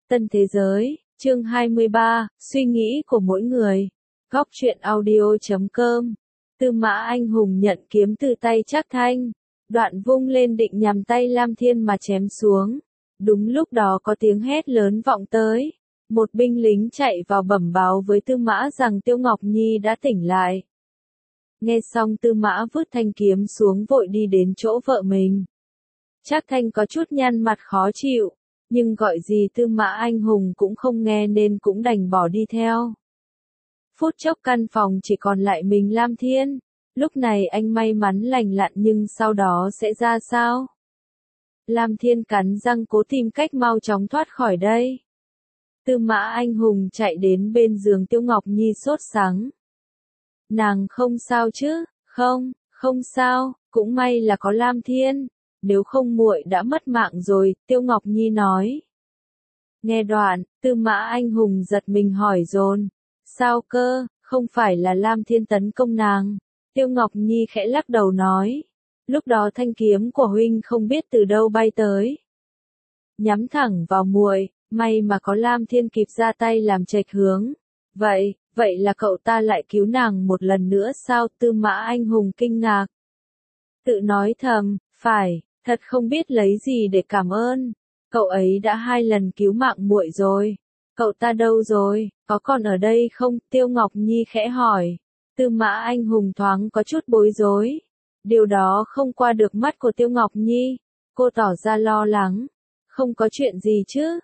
Tân Thế Giới, chương 23, suy nghĩ của mỗi người. Góc truyện audio.com. Tư Mã Anh Hùng nhận kiếm từ tay Trác Thanh, đoạn vung lên định nhằm tay Lam Thiên mà chém xuống. Đúng lúc đó có tiếng hét lớn vọng tới. Một binh lính chạy vào bẩm báo với Tư Mã rằng Tiêu Ngọc Nhi đã tỉnh lại. Nghe xong Tư Mã vứt thanh kiếm xuống vội đi đến chỗ vợ mình. Trác Thanh có chút nhăn mặt khó chịu, nhưng gọi gì Tư Mã Anh Hùng cũng không nghe nên cũng đành bỏ đi theo. Phút chốc căn phòng chỉ còn lại mình Lam Thiên, lúc này anh may mắn lành lặn nhưng sau đó sẽ ra sao? Lam Thiên cắn răng cố tìm cách mau chóng thoát khỏi đây. Tư Mã Anh Hùng chạy đến bên giường Tiêu Ngọc Nhi sốt sắng. Nàng không sao chứ? Không sao, cũng may là có Lam Thiên. Nếu không muội đã mất mạng rồi, Tiêu Ngọc Nhi nói. Nghe đoạn, Tư Mã Anh Hùng giật mình hỏi dồn. Sao cơ, không phải là Lam Thiên tấn công nàng? Tiêu Ngọc Nhi khẽ lắc đầu nói. Lúc đó thanh kiếm của huynh không biết từ đâu bay tới. Nhắm thẳng vào muội, may mà có Lam Thiên kịp ra tay làm chệch hướng. Vậy là cậu ta lại cứu nàng một lần nữa sao? Tư Mã Anh Hùng kinh ngạc. Tự nói thầm, phải, thật không biết lấy gì để cảm ơn. Cậu ấy đã 2 lần cứu mạng muội rồi. Cậu ta đâu rồi, có còn ở đây không? Tiêu Ngọc Nhi khẽ hỏi. Tư Mã Anh Hùng thoáng có chút bối rối. Điều đó không qua được mắt của Tiêu Ngọc Nhi. Cô tỏ ra lo lắng. Không có chuyện gì chứ?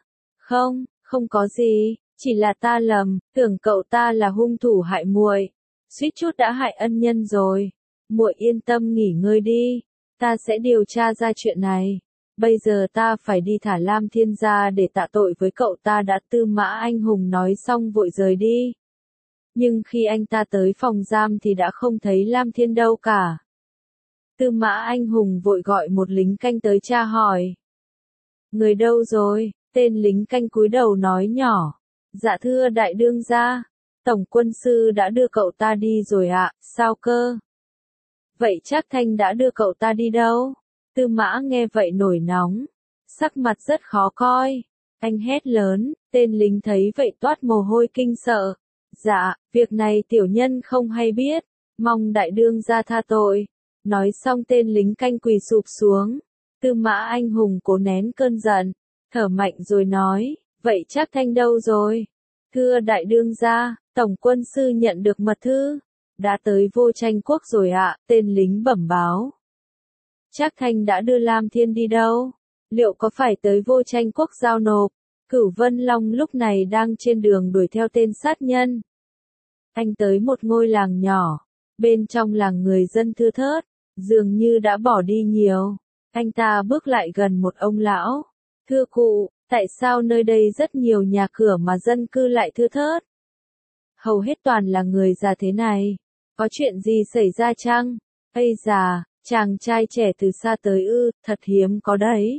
Không có gì, chỉ là ta lầm, tưởng cậu ta là hung thủ hại muội. Suýt chút đã hại ân nhân rồi. Muội yên tâm nghỉ ngơi đi, ta sẽ điều tra ra chuyện này. Bây giờ ta phải đi thả Lam Thiên ra để tạ tội với cậu ta đã. Tư Mã Anh Hùng nói xong vội rời đi. Nhưng khi anh ta tới phòng giam thì đã không thấy Lam Thiên đâu cả. Tư Mã Anh Hùng vội gọi một lính canh tới tra hỏi. Người đâu rồi? Tên lính canh cúi đầu nói nhỏ. Dạ thưa đại đương gia, tổng quân sư đã đưa cậu ta đi rồi ạ. Sao cơ? Vậy Trác Thanh đã đưa cậu ta đi đâu? Tư Mã nghe vậy nổi nóng, sắc mặt rất khó coi. Anh hét lớn, tên lính thấy vậy toát mồ hôi kinh sợ. Dạ, việc này tiểu nhân không hay biết, mong đại đương gia tha tội. Nói xong tên lính canh quỳ sụp xuống. Tư Mã Anh Hùng cố nén cơn giận, thở mạnh rồi nói, vậy Trác Thanh đâu rồi? Thưa đại đương gia, tổng quân sư nhận được mật thư. Đã tới Vô Tranh Quốc rồi ạ, tên lính bẩm báo. Trác Thanh đã đưa Lam Thiên đi đâu? Liệu có phải tới Vô Tranh Quốc giao nộp? Cửu Vân Long lúc này đang trên đường đuổi theo tên sát nhân. Anh tới một ngôi làng nhỏ, bên trong làng người dân thưa thớt, dường như đã bỏ đi nhiều. Anh ta bước lại gần một ông lão. Thưa cụ, tại sao nơi đây rất nhiều nhà cửa mà dân cư lại thưa thớt? Hầu hết toàn là người già thế này. Có chuyện gì xảy ra chăng? Ây già, chàng trai trẻ từ xa tới ư, thật hiếm có đấy.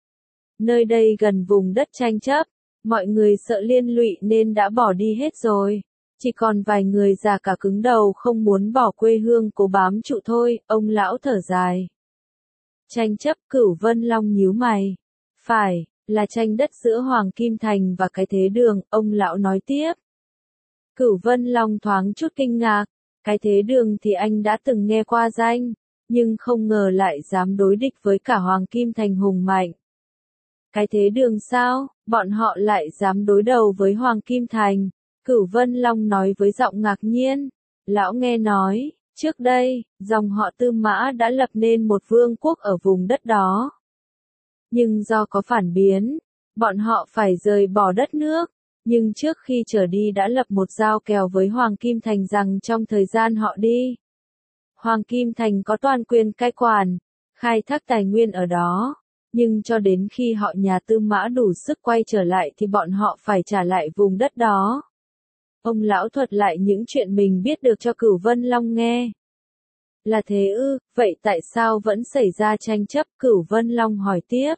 Nơi đây gần vùng đất tranh chấp, mọi người sợ liên lụy nên đã bỏ đi hết rồi. Chỉ còn vài người già cả cứng đầu không muốn bỏ quê hương cố bám trụ thôi, ông lão thở dài. Tranh chấp? Cửu Vân Long nhíu mày. Phải, là tranh đất giữa Hoàng Kim Thành và cái Thế Đường, ông lão nói tiếp. Cửu Vân Long thoáng chút kinh ngạc. Cái Thế Đường thì anh đã từng nghe qua danh, nhưng không ngờ lại dám đối địch với cả Hoàng Kim Thành hùng mạnh. Cái Thế Đường sao? Bọn họ lại dám đối đầu với Hoàng Kim Thành? Cửu Vân Long nói với giọng ngạc nhiên. Lão nghe nói, trước đây, dòng họ Tư Mã đã lập nên một vương quốc ở vùng đất đó. Nhưng do có phản biến, bọn họ phải rời bỏ đất nước. Nhưng trước khi trở đi đã lập một giao kèo với Hoàng Kim Thành rằng trong thời gian họ đi, Hoàng Kim Thành có toàn quyền cai quản, khai thác tài nguyên ở đó. Nhưng cho đến khi họ nhà Tư Mã đủ sức quay trở lại thì bọn họ phải trả lại vùng đất đó. Ông lão thuật lại những chuyện mình biết được cho Cửu Vân Long nghe. Là thế ư, vậy tại sao vẫn xảy ra tranh chấp? Cửu Vân Long hỏi tiếp.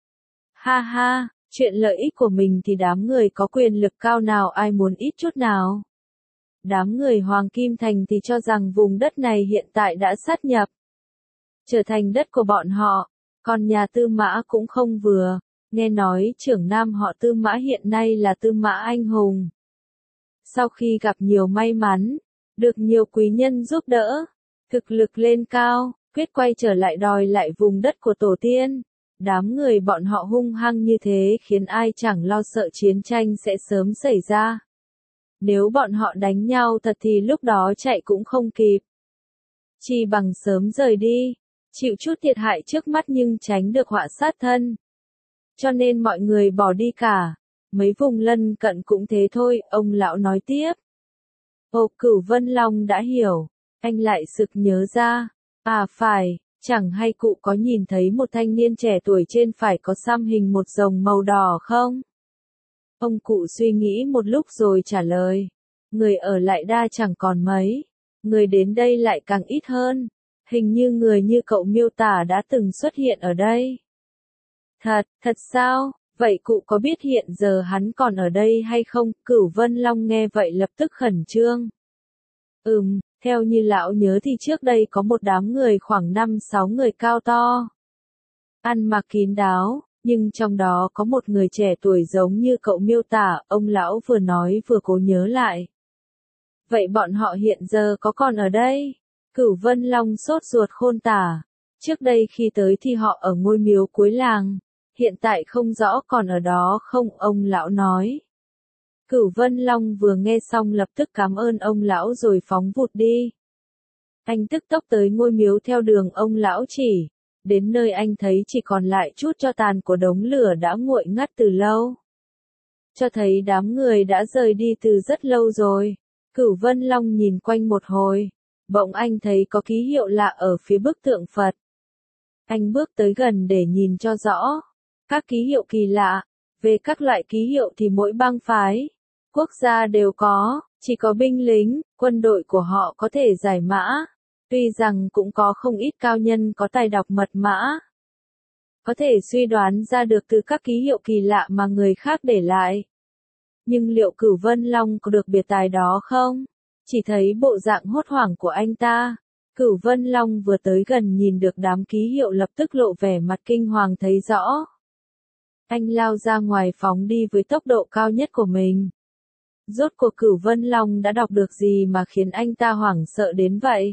Ha ha. Chuyện lợi ích của mình thì đám người có quyền lực cao nào ai muốn ít chút nào. Đám người Hoàng Kim Thành thì cho rằng vùng đất này hiện tại đã sát nhập, trở thành đất của bọn họ, còn nhà Tư Mã cũng không vừa. Nghe nói trưởng nam họ Tư Mã hiện nay là Tư Mã Anh Hùng. Sau khi gặp nhiều may mắn, được nhiều quý nhân giúp đỡ, thực lực lên cao, quyết quay trở lại đòi lại vùng đất của tổ tiên. Đám người bọn họ hung hăng như thế khiến ai chẳng lo sợ chiến tranh sẽ sớm xảy ra. Nếu bọn họ đánh nhau thật thì lúc đó chạy cũng không kịp. Chỉ bằng sớm rời đi, chịu chút thiệt hại trước mắt nhưng tránh được họa sát thân. Cho nên mọi người bỏ đi cả. Mấy vùng lân cận cũng thế thôi, ông lão nói tiếp. Ồ, Cửu Vân Long đã hiểu. Anh lại sực nhớ ra. À phải, chẳng hay cụ có nhìn thấy một thanh niên trẻ tuổi trên phải có xăm hình một rồng màu đỏ không? Ông cụ suy nghĩ một lúc rồi trả lời. Người ở lại đa chẳng còn mấy. Người đến đây lại càng ít hơn. Hình như người như cậu miêu tả đã từng xuất hiện ở đây. Thật sao? Vậy cụ có biết hiện giờ hắn còn ở đây hay không? Cửu Vân Long nghe vậy lập tức khẩn trương. Theo như lão nhớ thì trước đây có một đám người khoảng 5-6 người cao to. Ăn mặc kín đáo, nhưng trong đó có một người trẻ tuổi giống như cậu miêu tả, ông lão vừa nói vừa cố nhớ lại. Vậy bọn họ hiện giờ có còn ở đây? Cửu Vân Long sốt ruột khôn tả. Trước đây khi tới thì họ ở ngôi miếu cuối làng. Hiện tại không rõ còn ở đó không, ông lão nói. Cửu Vân Long vừa nghe xong lập tức cảm ơn ông lão rồi phóng vụt đi. Anh tức tốc tới ngôi miếu theo đường ông lão chỉ. Đến nơi anh thấy chỉ còn lại chút tro tàn của đống lửa đã nguội ngắt từ lâu. Cho thấy đám người đã rời đi từ rất lâu rồi. Cửu Vân Long nhìn quanh một hồi. Bỗng anh thấy có ký hiệu lạ ở phía bức tượng Phật. Anh bước tới gần để nhìn cho rõ. Các ký hiệu kỳ lạ. Về các loại ký hiệu thì mỗi bang phái, quốc gia đều có, chỉ có binh lính, quân đội của họ có thể giải mã. Tuy rằng cũng có không ít cao nhân có tài đọc mật mã. Có thể suy đoán ra được từ các ký hiệu kỳ lạ mà người khác để lại. Nhưng liệu Cửu Vân Long có được biệt tài đó không? Chỉ thấy bộ dạng hốt hoảng của anh ta. Cửu Vân Long vừa tới gần nhìn được đám ký hiệu lập tức lộ vẻ mặt kinh hoàng thấy rõ. Anh lao ra ngoài phóng đi với tốc độ cao nhất của mình. Rốt cuộc Cửu Vân Long đã đọc được gì mà khiến anh ta hoảng sợ đến vậy?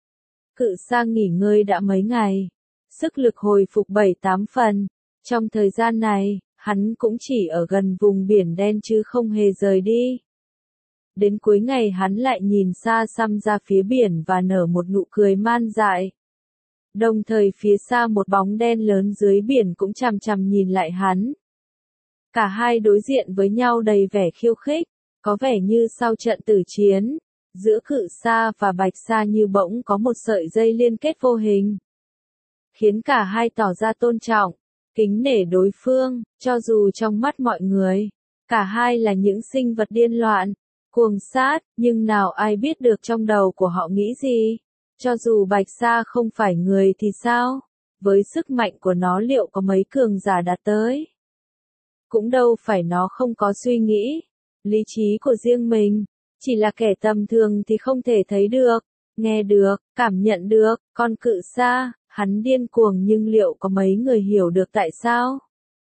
Cự Sa nghỉ ngơi đã mấy ngày, sức lực hồi phục 7-8 phần. Trong thời gian này, hắn cũng chỉ ở gần vùng biển đen chứ không hề rời đi. Đến cuối ngày hắn lại nhìn xa xăm ra phía biển và nở một nụ cười man dại. Đồng thời phía xa một bóng đen lớn dưới biển cũng chằm chằm nhìn lại hắn. Cả hai đối diện với nhau đầy vẻ khiêu khích, có vẻ như sau trận tử chiến, giữa Cự Sa và Bạch Sa như bỗng có một sợi dây liên kết vô hình. Khiến cả hai tỏ ra tôn trọng, kính nể đối phương, cho dù trong mắt mọi người, cả hai là những sinh vật điên loạn, cuồng sát, nhưng nào ai biết được trong đầu của họ nghĩ gì. Cho dù Bạch Sa không phải người thì sao? Với sức mạnh của nó liệu có mấy cường giả đạt tới? Cũng đâu phải nó không có suy nghĩ, lý trí của riêng mình. Chỉ là kẻ tầm thường thì không thể thấy được, nghe được, cảm nhận được. Còn Cự Sa, hắn điên cuồng nhưng liệu có mấy người hiểu được tại sao?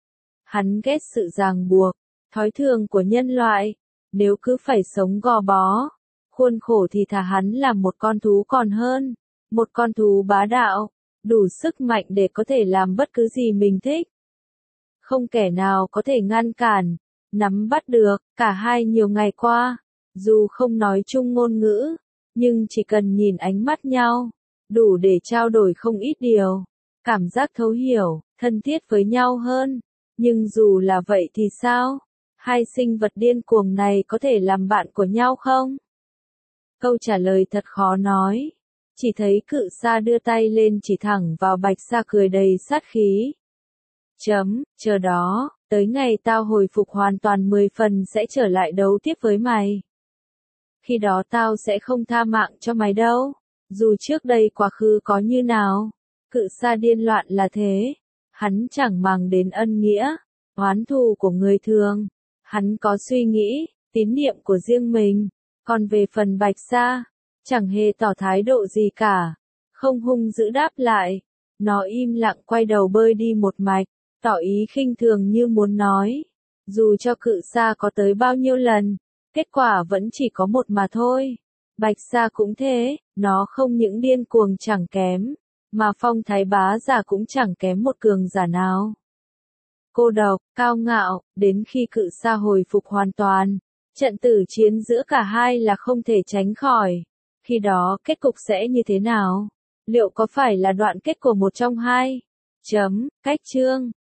Hắn ghét sự ràng buộc, thói thường của nhân loại. Nếu cứ phải sống gò bó, khuôn khổ thì thà hắn làm một con thú còn hơn. Một con thú bá đạo, đủ sức mạnh để có thể làm bất cứ gì mình thích. Không kẻ nào có thể ngăn cản, nắm bắt được. Cả hai nhiều ngày qua, dù không nói chung ngôn ngữ, nhưng chỉ cần nhìn ánh mắt nhau, đủ để trao đổi không ít điều. Cảm giác thấu hiểu, thân thiết với nhau hơn. Nhưng dù là vậy thì sao? Hai sinh vật điên cuồng này có thể làm bạn của nhau không? Câu trả lời thật khó nói. Chỉ thấy Cự Sa đưa tay lên chỉ thẳng vào Bạch Sa cười đầy sát khí. Chờ đó, tới ngày tao hồi phục hoàn toàn 10 phần sẽ trở lại đấu tiếp với mày. Khi đó tao sẽ không tha mạng cho mày đâu. Dù trước đây quá khứ có như nào, Cự Sa điên loạn là thế. Hắn chẳng màng đến ân nghĩa, oán thù của người thường. Hắn có suy nghĩ, tín niệm của riêng mình. Còn về phần Bạch Sa, chẳng hề tỏ thái độ gì cả. Không hung dữ đáp lại. Nó im lặng quay đầu bơi đi một mạch. tỏ ý khinh thường như muốn nói. Dù cho cự sa có tới bao nhiêu lần, kết quả vẫn chỉ có một mà thôi. Bạch Sa cũng thế, nó không những điên cuồng chẳng kém, mà phong thái bá giả cũng chẳng kém một cường giả nào. Cô độc, cao ngạo, đến khi cự sa hồi phục hoàn toàn, trận tử chiến giữa cả hai là không thể tránh khỏi. Khi đó kết cục sẽ như thế nào? Liệu có phải là đoạn kết của một trong hai? Cách chương